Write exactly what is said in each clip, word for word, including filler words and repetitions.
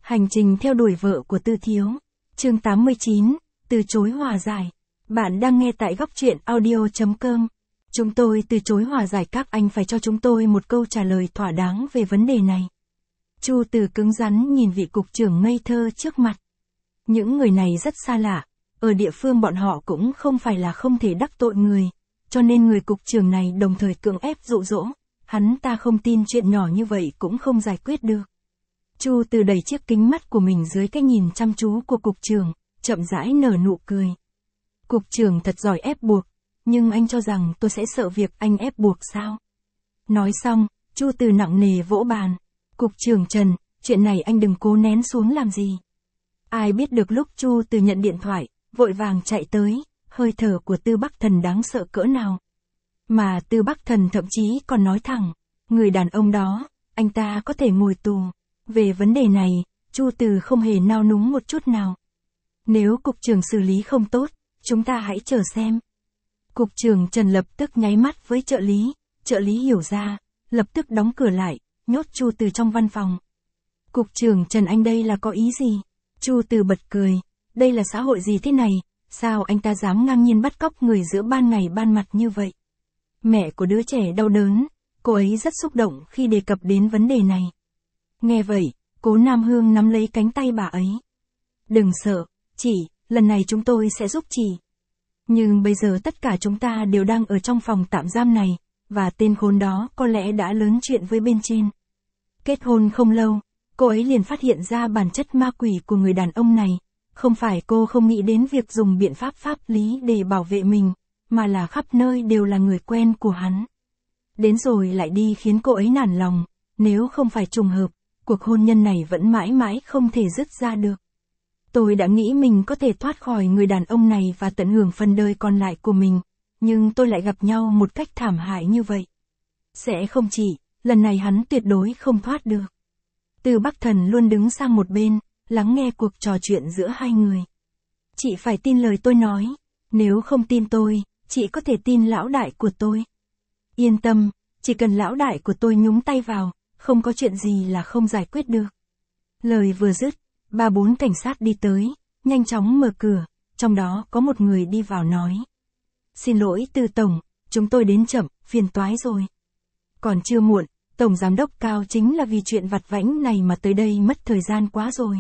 Hành trình theo đuổi vợ của Tư Thiếu. Chương tám mươi chín, từ chối hòa giải. Bạn đang nghe tại góc truyện audio chấm com. Chúng tôi từ chối hòa giải, các anh phải cho chúng tôi một câu trả lời thỏa đáng về vấn đề này. Chu Từ cứng rắn nhìn vị cục trưởng ngây thơ trước mặt. Những người này rất xa lạ, ở địa phương bọn họ cũng không phải là không thể đắc tội người, cho nên người cục trưởng này đồng thời cưỡng ép dụ dỗ, hắn ta không tin chuyện nhỏ như vậy cũng không giải quyết được. Chu Từ đẩy chiếc kính mắt của mình dưới cái nhìn chăm chú của cục trưởng, chậm rãi nở nụ cười. Cục trưởng thật giỏi ép buộc, nhưng anh cho rằng tôi sẽ sợ việc anh ép buộc sao? Nói xong, Chu Từ nặng nề vỗ bàn. Cục trưởng Trần, chuyện này anh đừng cố nén xuống làm gì. Ai biết được lúc Chu Từ nhận điện thoại, vội vàng chạy tới, hơi thở của Tư Bắc Thần đáng sợ cỡ nào. Mà Tư Bắc Thần thậm chí còn nói thẳng, người đàn ông đó, anh ta có thể ngồi tù. Về vấn đề này, Chu Từ không hề nao núng một chút nào. Nếu cục trưởng xử lý không tốt, chúng ta hãy chờ xem. Cục trưởng Trần lập tức nháy mắt với trợ lý, trợ lý hiểu ra, lập tức đóng cửa lại, nhốt Chu Từ trong văn phòng. Cục trưởng Trần, anh đây là có ý gì? Chu Từ bật cười, đây là xã hội gì thế này, sao anh ta dám ngang nhiên bắt cóc người giữa ban ngày ban mặt như vậy? Mẹ của đứa trẻ đau đớn, cô ấy rất xúc động khi đề cập đến vấn đề này. Nghe vậy, Cố Nam Hương nắm lấy cánh tay bà ấy. Đừng sợ, chị, lần này chúng tôi sẽ giúp chị. Nhưng bây giờ tất cả chúng ta đều đang ở trong phòng tạm giam này, và tên khốn đó có lẽ đã lớn chuyện với bên trên. Kết hôn không lâu, cô ấy liền phát hiện ra bản chất ma quỷ của người đàn ông này. Không phải cô không nghĩ đến việc dùng biện pháp pháp lý để bảo vệ mình, mà là khắp nơi đều là người quen của hắn. Đến rồi lại đi khiến cô ấy nản lòng, nếu không phải trùng hợp, cuộc hôn nhân này vẫn mãi mãi không thể dứt ra được. Tôi đã nghĩ mình có thể thoát khỏi người đàn ông này và tận hưởng phần đời còn lại của mình, nhưng tôi lại gặp nhau một cách thảm hại như vậy. Sẽ không chỉ, lần này hắn tuyệt đối không thoát được. Từ Bắc Thần luôn đứng sang một bên, lắng nghe cuộc trò chuyện giữa hai người. Chị phải tin lời tôi nói, nếu không tin tôi, chị có thể tin lão đại của tôi. Yên tâm, chỉ cần lão đại của tôi nhúng tay vào, không có chuyện gì là không giải quyết được. Lời vừa dứt, ba bốn cảnh sát đi tới, nhanh chóng mở cửa, trong đó có một người đi vào nói. Xin lỗi Từ Tổng, chúng tôi đến chậm, phiền toái rồi. Còn chưa muộn, Tổng Giám đốc Cao chính là vì chuyện vặt vãnh này mà tới đây mất thời gian quá rồi.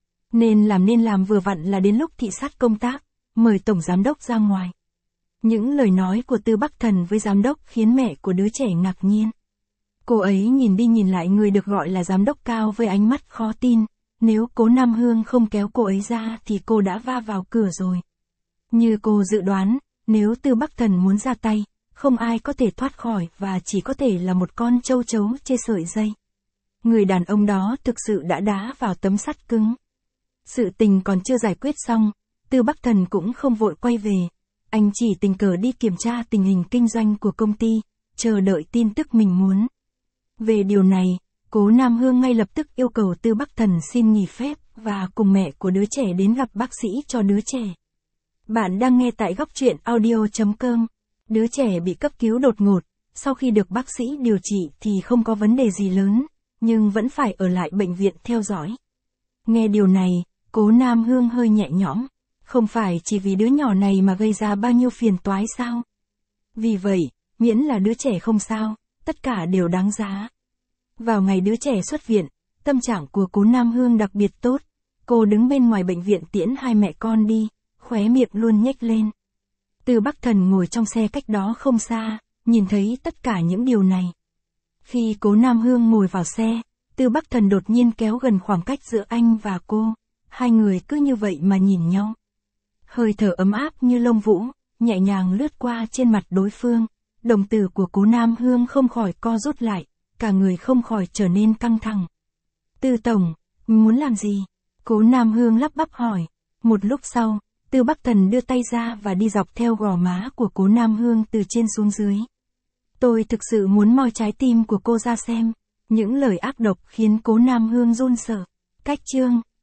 Nên làm nên làm vừa vặn là đến lúc thị sát công tác, mời Tổng Giám đốc ra ngoài. Những lời nói của Tư Bắc Thần với Giám đốc khiến mẹ của đứa trẻ ngạc nhiên. Cô ấy nhìn đi nhìn lại người được gọi là Giám đốc Cao với ánh mắt khó tin, nếu Cố Nam Hương không kéo cô ấy ra thì cô đã va vào cửa rồi. Như cô dự đoán, nếu Tư Bắc Thần muốn ra tay, không ai có thể thoát khỏi và chỉ có thể là một con châu chấu trên sợi dây. Người đàn ông đó thực sự đã đá vào tấm sắt cứng. Sự tình còn chưa giải quyết xong, Tư Bắc Thần cũng không vội quay về. Anh chỉ tình cờ đi kiểm tra tình hình kinh doanh của công ty, chờ đợi tin tức mình muốn. Về điều này, Cố Nam Hương ngay lập tức yêu cầu Tư Bắc Thần xin nghỉ phép và cùng mẹ của đứa trẻ đến gặp bác sĩ cho đứa trẻ. Bạn đang nghe tại góc truyện audio chấm com. Đứa trẻ bị cấp cứu đột ngột, sau khi được bác sĩ điều trị thì không có vấn đề gì lớn, nhưng vẫn phải ở lại bệnh viện theo dõi. Nghe điều này, Cố Nam Hương hơi nhẹ nhõm, không phải chỉ vì đứa nhỏ này mà gây ra bao nhiêu phiền toái sao? Vì vậy, miễn là đứa trẻ không sao, tất cả đều đáng giá. Vào ngày đứa trẻ xuất viện, tâm trạng của Cố Nam Hương đặc biệt tốt, cô đứng bên ngoài bệnh viện tiễn hai mẹ con đi, khóe miệng luôn nhếch lên. Từ Bắc Thần ngồi trong xe cách đó không xa, nhìn thấy tất cả những điều này. Khi Cố Nam Hương ngồi vào xe, Từ Bắc Thần đột nhiên kéo gần khoảng cách giữa anh và cô, hai người cứ như vậy mà nhìn nhau. Hơi thở ấm áp như lông vũ, nhẹ nhàng lướt qua trên mặt đối phương, đồng tử của Cố Nam Hương không khỏi co rút lại, cả người không khỏi trở nên căng thẳng. Tư Tổng, muốn làm gì? Cố Nam Hương lắp bắp hỏi. Một lúc sau, Tư Bắc Thần đưa tay ra và đi dọc theo gò má của Cố Nam Hương từ trên xuống dưới. Tôi thực sự muốn moi trái tim của cô ra xem. Những lời ác độc khiến Cố Nam Hương run sợ. Cách chương